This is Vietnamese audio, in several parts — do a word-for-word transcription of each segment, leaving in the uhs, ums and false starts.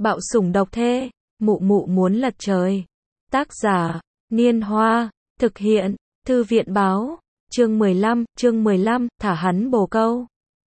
Bạo sủng độc thê, mụ mụ muốn lật trời. Tác giả, Niên Hoa, thực hiện, Thư viện báo, chương mười lăm, chương mười lăm, thả hắn bồ câu.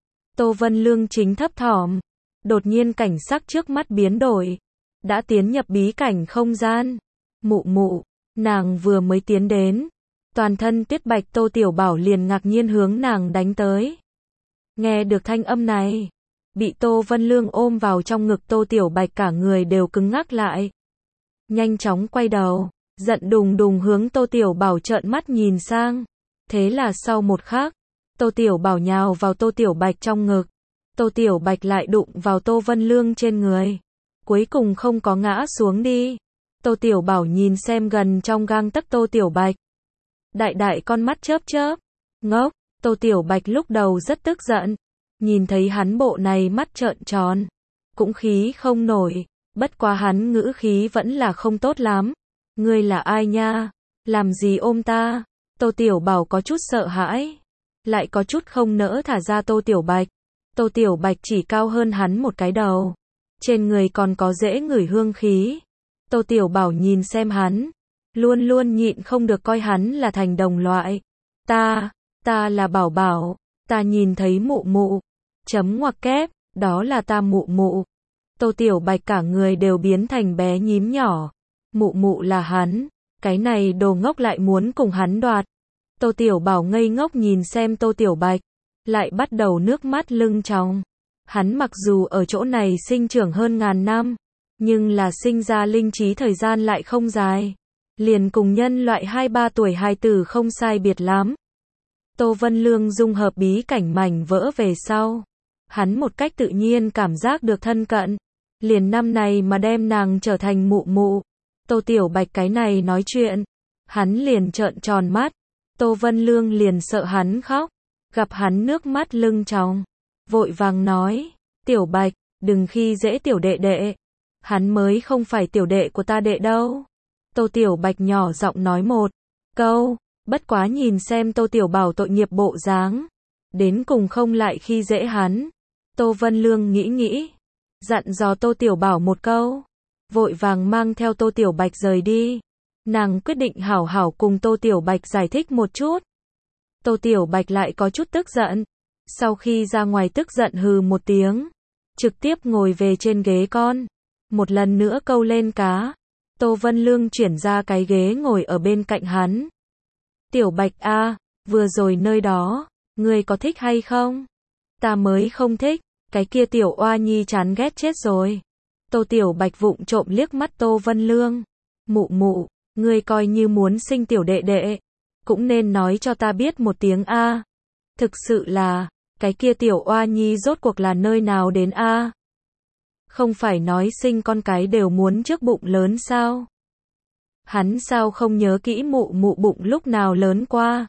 Tô Vân Lương chính thấp thỏm, đột nhiên cảnh sắc trước mắt biến đổi, đã tiến nhập bí cảnh không gian. Mụ mụ, nàng vừa mới tiến đến, toàn thân tuyết bạch Tô Tiểu Bảo liền ngạc nhiên hướng nàng đánh tới. Nghe được thanh âm này, bị Tô Vân Lương ôm vào trong ngực Tô Tiểu Bạch cả người đều cứng ngắc lại. Nhanh chóng quay đầu, giận đùng đùng hướng Tô Tiểu Bảo trợn mắt nhìn sang. Thế là sau một khắc, Tô Tiểu Bảo nhào vào Tô Tiểu Bạch trong ngực. Tô Tiểu Bạch lại đụng vào Tô Vân Lương trên người. Cuối cùng không có ngã xuống đi. Tô Tiểu Bảo nhìn xem gần trong gang tấc Tô Tiểu Bạch. Đại đại con mắt chớp chớp. Ngốc, Tô Tiểu Bạch lúc đầu rất tức giận. Nhìn thấy hắn bộ này mắt trợn tròn. Cũng khí không nổi. Bất quá hắn ngữ khí vẫn là không tốt lắm. Ngươi là ai nha? Làm gì ôm ta? Tô Tiểu Bảo có chút sợ hãi. Lại có chút không nỡ thả ra Tô Tiểu Bạch. Tô Tiểu Bạch chỉ cao hơn hắn một cái đầu. Trên người còn có dễ ngửi hương khí. Tô Tiểu Bảo nhìn xem hắn. Luôn luôn nhịn không được coi hắn là thành đồng loại. Ta, ta là Bảo Bảo. Ta nhìn thấy mụ mụ. Chấm ngoặc kép, đó là ta mụ mụ. Tô Tiểu Bạch cả người đều biến thành bé nhím nhỏ. Mụ mụ là hắn. Cái này đồ ngốc lại muốn cùng hắn đoạt. Tô Tiểu Bảo ngây ngốc nhìn xem Tô Tiểu Bạch. Lại bắt đầu nước mắt lưng tròng. Hắn mặc dù ở chỗ này sinh trưởng hơn ngàn năm. Nhưng là sinh ra linh trí thời gian lại không dài. Liền cùng nhân loại hai ba tuổi hài tử không sai biệt lắm. Tô Vân Lương dung hợp bí cảnh mảnh vỡ về sau. Hắn một cách tự nhiên cảm giác được thân cận. Liền năm này mà đem nàng trở thành mụ mụ. Tô Tiểu Bạch cái này nói chuyện. Hắn liền trợn tròn mắt. Tô Vân Lương liền sợ hắn khóc. Gặp hắn nước mắt lưng tròng. Vội vàng nói. Tiểu Bạch, đừng khi dễ tiểu đệ đệ. Hắn mới không phải tiểu đệ của ta đệ đâu. Tô Tiểu Bạch nhỏ giọng nói một câu. Bất quá nhìn xem Tô Tiểu Bảo tội nghiệp bộ dáng. Đến cùng không lại khi dễ hắn. Tô Vân Lương nghĩ nghĩ. Dặn dò Tô Tiểu Bảo một câu. Vội vàng mang theo Tô Tiểu Bạch rời đi. Nàng quyết định hảo hảo cùng Tô Tiểu Bạch giải thích một chút. Tô Tiểu Bạch lại có chút tức giận. Sau khi ra ngoài tức giận hừ một tiếng. Trực tiếp ngồi về trên ghế con. Một lần nữa câu lên cá. Tô Vân Lương chuyển ra cái ghế ngồi ở bên cạnh hắn. Tiểu Bạch a, vừa rồi nơi đó, ngươi có thích hay không? Ta mới không thích, cái kia tiểu oa nhi chán ghét chết rồi. Tô Tiểu Bạch vụng trộm liếc mắt Tô Vân Lương. Mụ mụ, ngươi coi như muốn sinh tiểu đệ đệ. Cũng nên nói cho ta biết một tiếng a. Thực sự là, cái kia tiểu oa nhi rốt cuộc là nơi nào đến a? Không phải nói sinh con cái đều muốn trước bụng lớn sao? Hắn sao không nhớ kỹ mụ mụ bụng lúc nào lớn qua?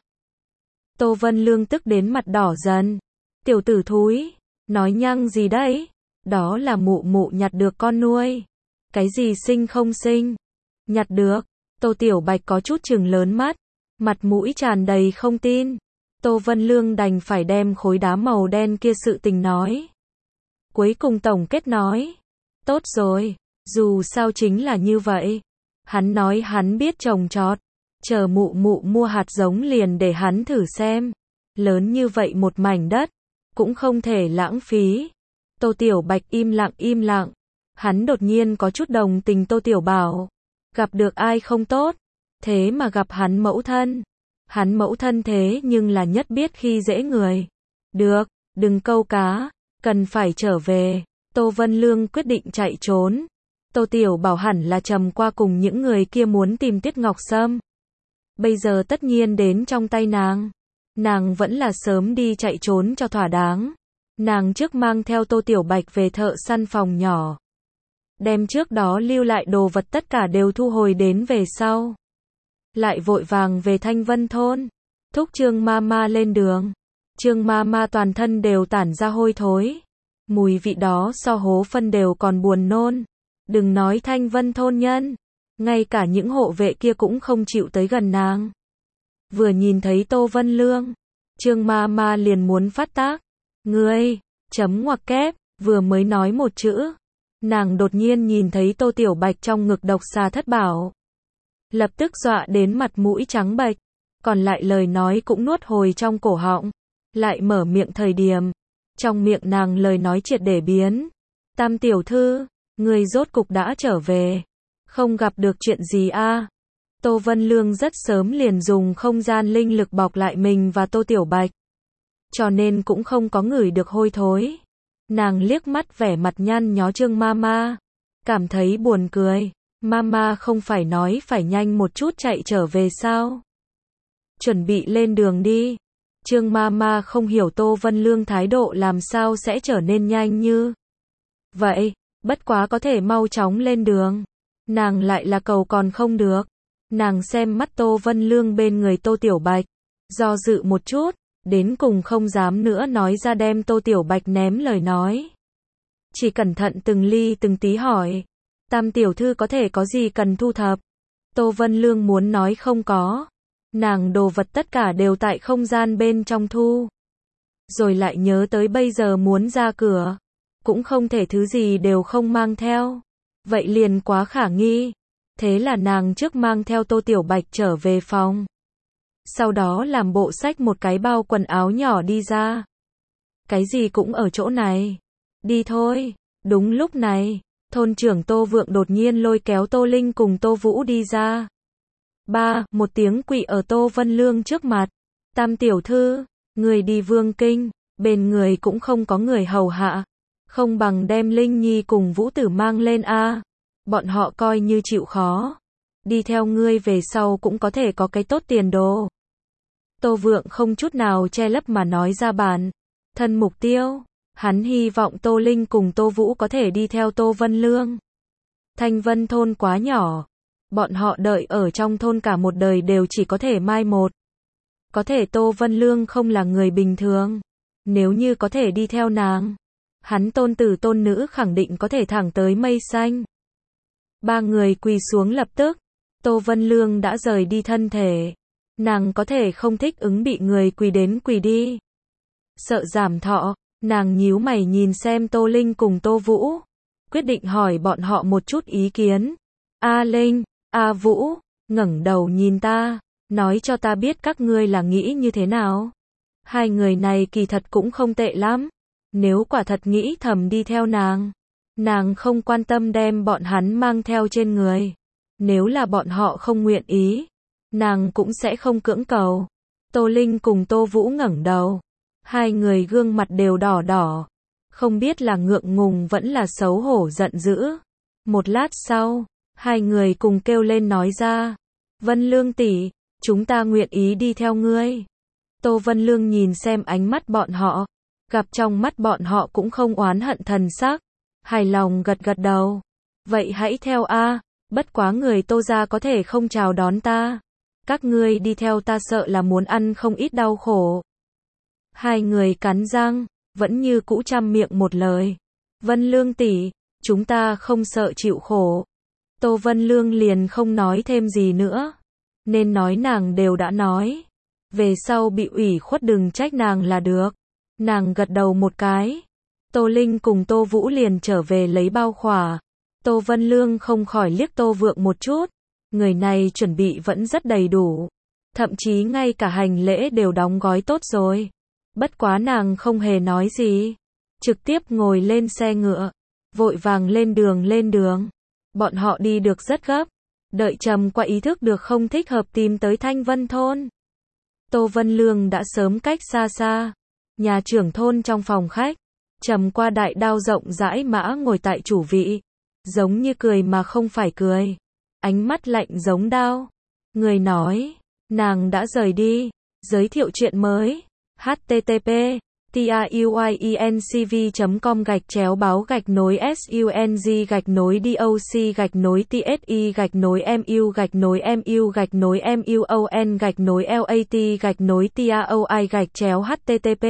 Tô Vân Lương tức đến mặt đỏ dần. Tiểu tử thúi, nói nhăng gì đấy? Đó là mụ mụ nhặt được con nuôi. Cái gì sinh không sinh? Nhặt được. Tô Tiểu Bạch có chút trừng lớn mắt. Mặt mũi tràn đầy không tin. Tô Vân Lương đành phải đem khối đá màu đen kia sự tình nói. Cuối cùng tổng kết nói. Tốt rồi, dù sao chính là như vậy. Hắn nói hắn biết trồng trọt. Chờ mụ mụ mua hạt giống liền để hắn thử xem. Lớn như vậy một mảnh đất. Cũng không thể lãng phí. Tô Tiểu Bạch im lặng im lặng. Hắn đột nhiên có chút đồng tình Tô Tiểu Bảo. Gặp được ai không tốt. Thế mà gặp hắn mẫu thân. Hắn mẫu thân thế nhưng là nhất biết khi dễ người. Được, đừng câu cá. Cần phải trở về. Tô Vân Lương quyết định chạy trốn. Tô Tiểu Bảo hẳn là trầm qua cùng những người kia muốn tìm Tiết Ngọc Sâm. Bây giờ tất nhiên đến trong tay nàng. Nàng vẫn là sớm đi chạy trốn cho thỏa đáng. Nàng trước mang theo Tô Tiểu Bạch về thợ săn phòng nhỏ. Đem trước đó lưu lại đồ vật tất cả đều thu hồi đến về sau. Lại vội vàng về Thanh Vân thôn. Thúc Trương ma ma lên đường. Trương ma ma toàn thân đều tản ra hôi thối. Mùi vị đó so hố phân đều còn buồn nôn. Đừng nói Thanh Vân thôn nhân. Ngay cả những hộ vệ kia cũng không chịu tới gần nàng. Vừa nhìn thấy Tô Vân Lương. Trương ma ma liền muốn phát tác. Ngươi, chấm ngoặc kép, vừa mới nói một chữ. Nàng đột nhiên nhìn thấy Tô Tiểu Bạch trong ngực độc xà thất bảo. Lập tức dọa đến mặt mũi trắng bệch, còn lại lời nói cũng nuốt hồi trong cổ họng. Lại mở miệng thời điểm, trong miệng nàng lời nói triệt để biến. Tam tiểu thư, người rốt cục đã trở về. Không gặp được chuyện gì a? À? Tô Vân Lương rất sớm liền dùng không gian linh lực bọc lại mình và Tô Tiểu Bạch, cho nên cũng không có ngửi được hôi thối. Nàng liếc mắt vẻ mặt nhăn nhó Trương Mama, cảm thấy buồn cười. Mama không phải nói phải nhanh một chút chạy trở về sao? Chuẩn bị lên đường đi. Trương Mama không hiểu Tô Vân Lương thái độ làm sao sẽ trở nên nhanh như vậy, bất quá có thể mau chóng lên đường. Nàng lại là cầu còn không được. Nàng xem mắt Tô Vân Lương bên người Tô Tiểu Bạch, do dự một chút, đến cùng không dám nữa nói ra đem Tô Tiểu Bạch ném lời nói. Chỉ cẩn thận từng ly từng tí hỏi, Tam tiểu thư có thể có gì cần thu thập? Tô Vân Lương muốn nói không có. Nàng đồ vật tất cả đều tại không gian bên trong thu. Rồi lại nhớ tới bây giờ muốn ra cửa, cũng không thể thứ gì đều không mang theo. Vậy liền quá khả nghi. Thế là nàng trước mang theo Tô Tiểu Bạch trở về phòng. Sau đó làm bộ xách một cái bao quần áo nhỏ đi ra. Cái gì cũng ở chỗ này. Đi thôi. Đúng lúc này, thôn trưởng Tô Vượng đột nhiên lôi kéo Tô Linh cùng Tô Vũ đi ra. Ba, một tiếng quỵ ở Tô Vân Lương trước mặt. Tam tiểu thư, người đi Vương Kinh, bên người cũng không có người hầu hạ. Không bằng đem Linh Nhi cùng Vũ Tử mang lên a. Bọn họ coi như chịu khó. Đi theo ngươi về sau cũng có thể có cái tốt tiền đồ. Tô Vượng không chút nào che lấp mà nói ra bản thân mục tiêu. Hắn hy vọng Tô Linh cùng Tô Vũ có thể đi theo Tô Vân Lương. Thanh Vân thôn quá nhỏ. Bọn họ đợi ở trong thôn cả một đời đều chỉ có thể mai một. Có thể Tô Vân Lương không là người bình thường. Nếu như có thể đi theo nàng, hắn tôn tử tôn nữ khẳng định có thể thẳng tới mây xanh. Ba người quỳ xuống lập tức. Tô Vân Lương đã rời đi thân thể. Nàng có thể không thích ứng bị người quỳ đến quỳ đi. Sợ giảm thọ, nàng nhíu mày nhìn xem Tô Linh cùng Tô Vũ. Quyết định hỏi bọn họ một chút ý kiến. A Linh, A Vũ, ngẩng đầu nhìn ta, nói cho ta biết các ngươi là nghĩ như thế nào. Hai người này kỳ thật cũng không tệ lắm. Nếu quả thật nghĩ thầm đi theo nàng, nàng không quan tâm đem bọn hắn mang theo trên người. Nếu là bọn họ không nguyện ý, nàng cũng sẽ không cưỡng cầu. Tô Linh cùng Tô Vũ ngẩng đầu. Hai người gương mặt đều đỏ đỏ. Không biết là ngượng ngùng vẫn là xấu hổ giận dữ. Một lát sau, hai người cùng kêu lên nói ra. Vân Lương tỷ, chúng ta nguyện ý đi theo ngươi. Tô Vân Lương nhìn xem ánh mắt bọn họ. Gặp trong mắt bọn họ cũng không oán hận thần sắc. Hài lòng gật gật đầu. Vậy hãy theo a. Bất quá người Tô gia có thể không chào đón ta. Các ngươi đi theo ta sợ là muốn ăn không ít đau khổ. Hai người cắn răng, vẫn như cũ trăm miệng một lời. Vân Lương tỷ, chúng ta không sợ chịu khổ. Tô Vân Lương liền không nói thêm gì nữa. Nên nói nàng đều đã nói. Về sau bị ủy khuất đừng trách nàng là được. Nàng gật đầu một cái. Tô Linh cùng Tô Vũ liền trở về lấy bao khỏa. Tô Vân Lương không khỏi liếc Tô Vượng một chút. Người này chuẩn bị vẫn rất đầy đủ. Thậm chí ngay cả hành lễ đều đóng gói tốt rồi. Bất quá nàng không hề nói gì. Trực tiếp ngồi lên xe ngựa. Vội vàng lên đường lên đường. Bọn họ đi được rất gấp. Đợi trầm qua ý thức được không thích hợp tìm tới Thanh Vân thôn. Tô Vân Lương đã sớm cách xa xa. Nhà trưởng thôn trong phòng khách. Trầm qua đại đao rộng rãi mã ngồi tại chủ vị. Giống như cười mà không phải cười. Ánh mắt lạnh giống đao. Người nói, nàng đã rời đi. Giới thiệu chuyện mới. http truyencv com gạch chéo báo gạch nối sung gạch nối doc gạch nối tsi gạch nối mu gạch nối mu gạch nối muon gạch nối lat gạch nối taoi gạch chéo http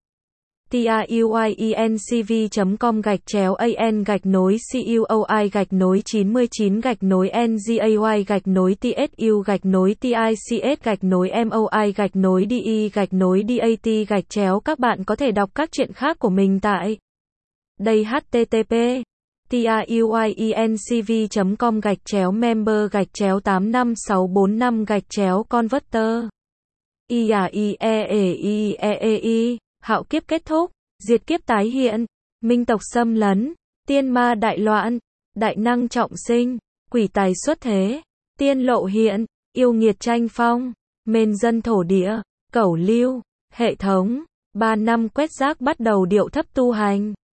truyencv com gạch chéo an gạch nối cuoi gạch nối chín mươi chín gạch nối ngay gạch nối tsu gạch nối tics gạch nối moi gạch nối de gạch nối dat gạch chéo. Các bạn có thể đọc các chuyện khác của mình tại đây. Http tiuyencv chấm com gạch chéo member gạch chéo tám năm sáu bốn năm gạch chéo converter. I A I E E I E E I, hạo kiếp kết thúc, diệt kiếp tái hiện, minh tộc xâm lấn, tiên ma đại loạn, đại năng trọng sinh, quỷ tài xuất thế, tiên lộ hiện, yêu nghiệt tranh phong, mên dân thổ địa, cẩu lưu, hệ thống, ba năm quét rác bắt đầu điệu thấp tu hành.